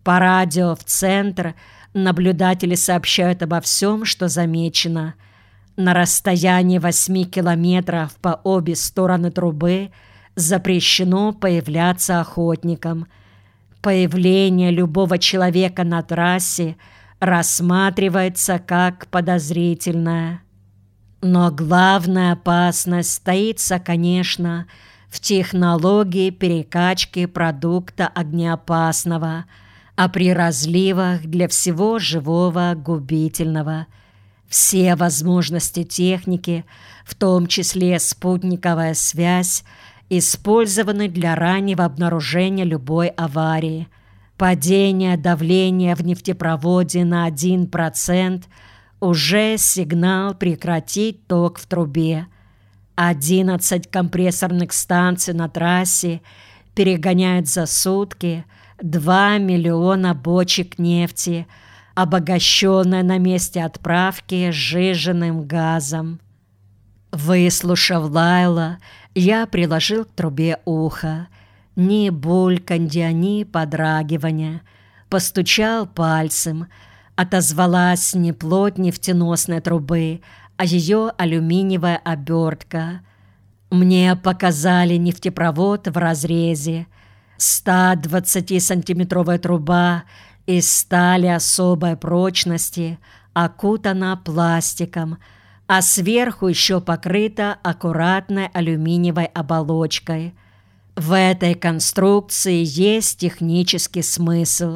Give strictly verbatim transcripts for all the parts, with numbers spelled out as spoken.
По радио в центр наблюдатели сообщают обо всем, что замечено. На расстоянии восьми километров по обе стороны трубы запрещено появляться охотникам. Появление любого человека на трассе рассматривается как подозрительное. Но главная опасность таится, конечно, в технологии перекачки продукта огнеопасного, а при разливах для всего живого губительного. Все возможности техники, в том числе спутниковая связь, использованы для раннего обнаружения любой аварии. Падение давления в нефтепроводе на один процент уже сигнал прекратить ток в трубе. одиннадцать компрессорных станций на трассе перегоняют за сутки два миллиона бочек нефти, обогащенной на месте отправки сжиженным газом. Выслушав Лайла, я приложил к трубе ухо. Ни бульканья, ни подрагивания. Постучал пальцем. Отозвалась не плоть нефтеносной трубы, а ее алюминиевая обертка. Мне показали нефтепровод в разрезе. сто двадцатисантиметровая труба из стали особой прочности окутана пластиком, а сверху еще покрыта аккуратной алюминиевой оболочкой. В этой конструкции есть технический смысл,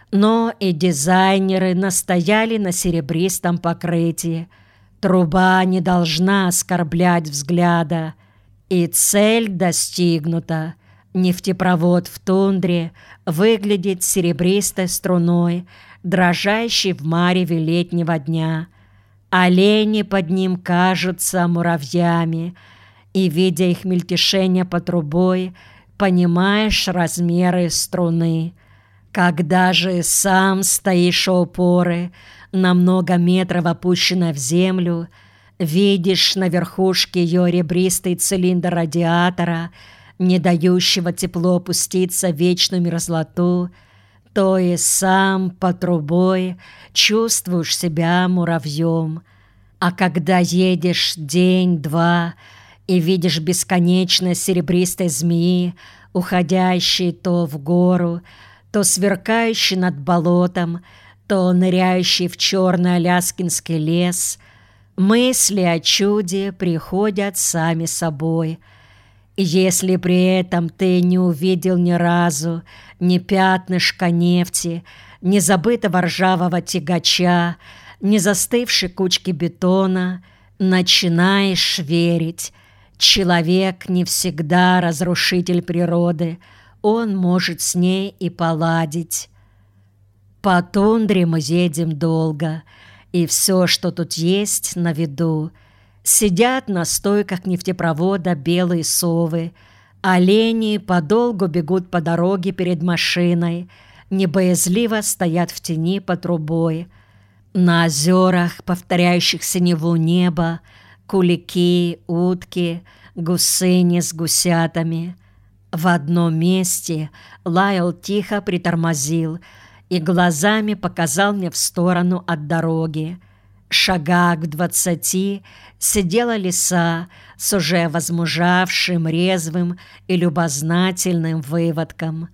но и дизайнеры настояли на серебристом покрытии. Труба не должна оскорблять взгляда, и цель достигнута. Нефтепровод в тундре выглядит серебристой струной, дрожащей в мареве летнего дня. Олени под ним кажутся муравьями, и, видя их мельтешение под трубой, понимаешь размеры струны. Когда же сам стоишь у опоры, на много метров опущенной в землю, видишь на верхушке ее ребристый цилиндр радиатора, не дающего тепло опуститься в вечную мерзлоту, то и сам под трубой чувствуешь себя муравьем. А когда едешь день-два и видишь бесконечность серебристой змеи, уходящей то в гору, то сверкающей над болотом, то ныряющей в черный аляскинский лес, мысли о чуде приходят сами собой. И если при этом ты не увидел ни разу ни пятнышка нефти, ни забытого ржавого тягача, ни застывшей кучки бетона, начинаешь верить. Человек не всегда разрушитель природы, он может с ней и поладить. По тундре мы едем долго, и все, что тут есть, на виду. Сидят на стойках нефтепровода белые совы, олени подолгу бегут по дороге перед машиной, небоязливо стоят в тени под трубой. На озерах, повторяющих синеву неба, кулики, утки, гусыни с гусятами. В одном месте Лайл тихо притормозил и глазами показал мне в сторону от дороги. Шагах в двадцати сидела лиса с уже возмужавшим, резвым и любознательным выводком.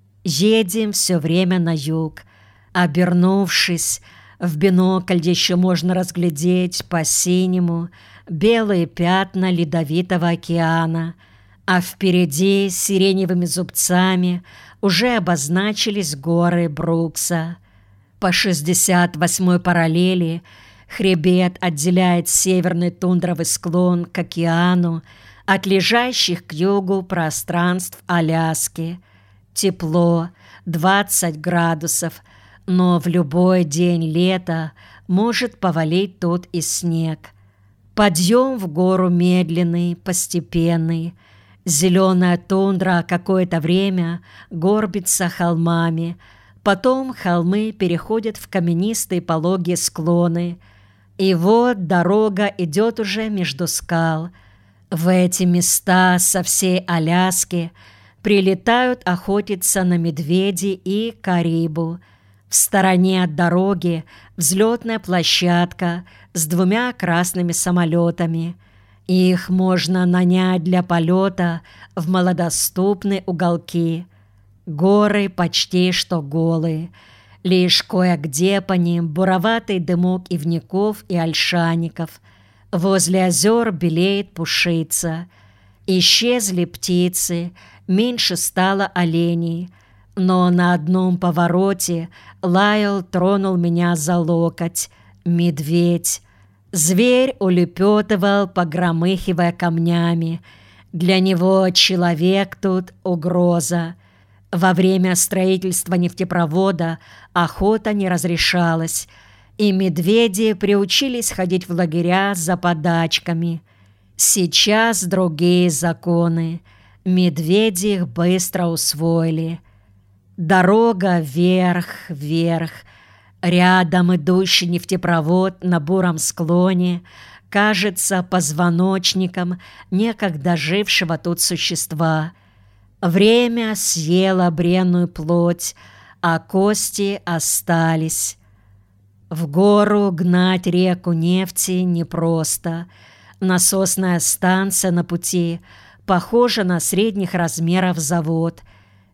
Едем все время на юг. Обернувшись, в бинокль еще можно разглядеть по-синему белые пятна ледовитого океана, а впереди сиреневыми зубцами уже обозначились горы Брукса. По шестьдесят восьмой параллели хребет отделяет северный тундровый склон к океану от лежащих к югу пространств Аляски. Тепло, двадцать градусов, но в любой день лета может повалить тут и снег. Подъем в гору медленный, постепенный. Зеленая тундра какое-то время горбится холмами, потом холмы переходят в каменистые пологие склоны, и вот дорога идет уже между скал. В эти места со всей Аляски прилетают охотиться на медведей и карибу. В стороне от дороги взлетная площадка с двумя красными самолетами. Их можно нанять для полета в малодоступные уголки. Горы почти что голые. Лишь кое-где по ним буроватый дымок ивняков и ольшаников. Возле озер белеет пушица. Исчезли птицы, меньше стало оленей. Но на одном повороте Лайл тронул меня за локоть. Медведь. Зверь улепетывал, погромыхивая камнями. Для него человек тут угроза. Во время строительства нефтепровода охота не разрешалась, и медведи приучились ходить в лагеря за подачками. Сейчас другие законы. Медведи их быстро усвоили. Дорога вверх, вверх. Рядом идущий нефтепровод на буром склоне кажется позвоночником некогда жившего тут существа. Время съело бренную плоть, а кости остались. В гору гнать реку нефти непросто. Насосная станция на пути похожа на средних размеров завод.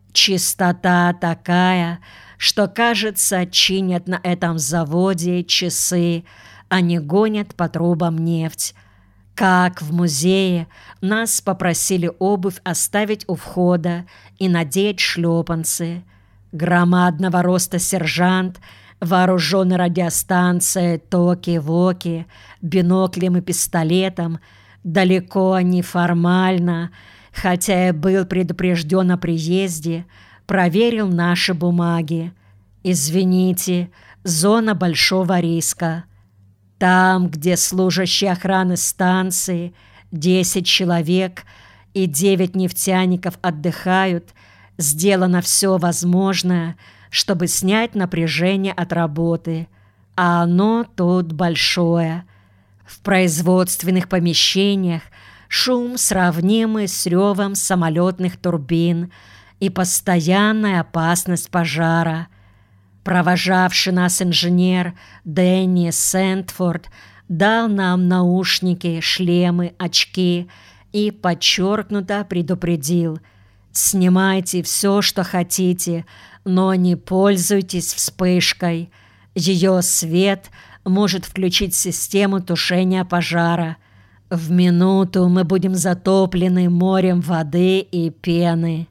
Чистота такая, что, кажется, чинят на этом заводе часы, а не гонят по трубам нефть. Как в музее, нас попросили обувь оставить у входа и надеть шлепанцы. Громадного роста сержант, вооруженный радиостанцией токи-воки, биноклем и пистолетом, далеко не формально, хотя и был предупрежден о приезде, проверил наши бумаги. «Извините, зона большого риска». Там, где служащие охраны станции, десять человек и девять нефтяников отдыхают, сделано все возможное, чтобы снять напряжение от работы, а оно тут большое. В производственных помещениях шум, сравнимый с ревом самолетных турбин, и постоянная опасность пожара. Провожавший нас инженер Дэнни Сэндфорд дал нам наушники, шлемы, очки и подчеркнуто предупредил: «Снимайте все, что хотите, но не пользуйтесь вспышкой. Ее свет может включить систему тушения пожара. В минуту мы будем затоплены морем воды и пены».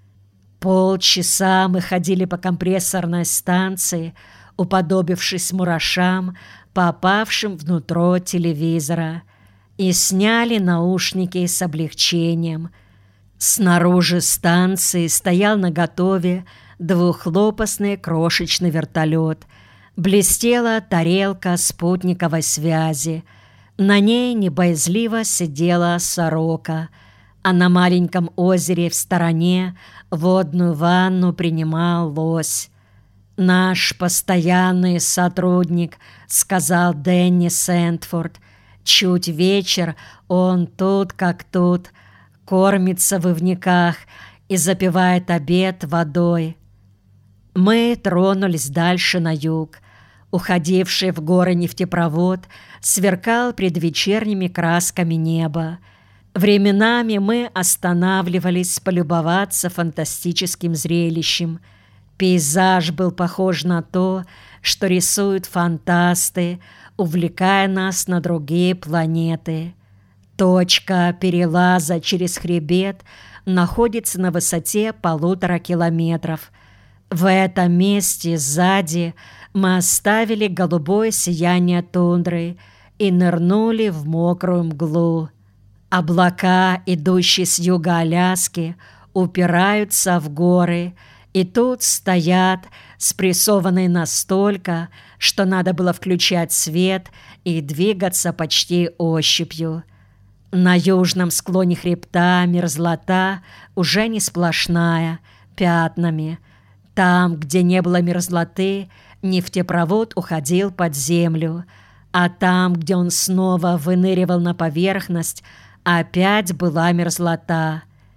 Полчаса мы ходили по компрессорной станции, уподобившись мурашам, попавшим внутрь телевизора, и сняли наушники с облегчением. Снаружи станции стоял наготове двухлопастный крошечный вертолет. Блестела тарелка спутниковой связи. На ней небоязливо сидела сорока, а на маленьком озере в стороне водную ванну принимал лось. «Наш постоянный сотрудник», — сказал Дэнни Сэндфорд. «Чуть вечер, он тут как тут, кормится в ивняках и запивает обед водой». Мы тронулись дальше на юг. Уходивший в горы нефтепровод сверкал предвечерними красками неба. Временами мы останавливались полюбоваться фантастическим зрелищем. Пейзаж был похож на то, что рисуют фантасты, увлекая нас на другие планеты. Точка перелаза через хребет находится на высоте полутора километров. В этом месте сзади мы оставили голубое сияние тундры и нырнули в мокрую мглу. Облака, идущие с юга Аляски, упираются в горы, и тут стоят, спрессованные настолько, что надо было включать свет и двигаться почти ощупью. На южном склоне хребта мерзлота уже не сплошная, пятнами. Там, где не было мерзлоты, нефтепровод уходил под землю, а там, где он снова выныривал на поверхность, опять была мерзлота.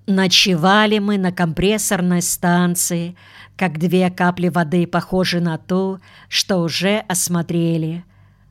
Ночевали мы на компрессорной станции, как две капли воды, похожие на ту, что уже осмотрели.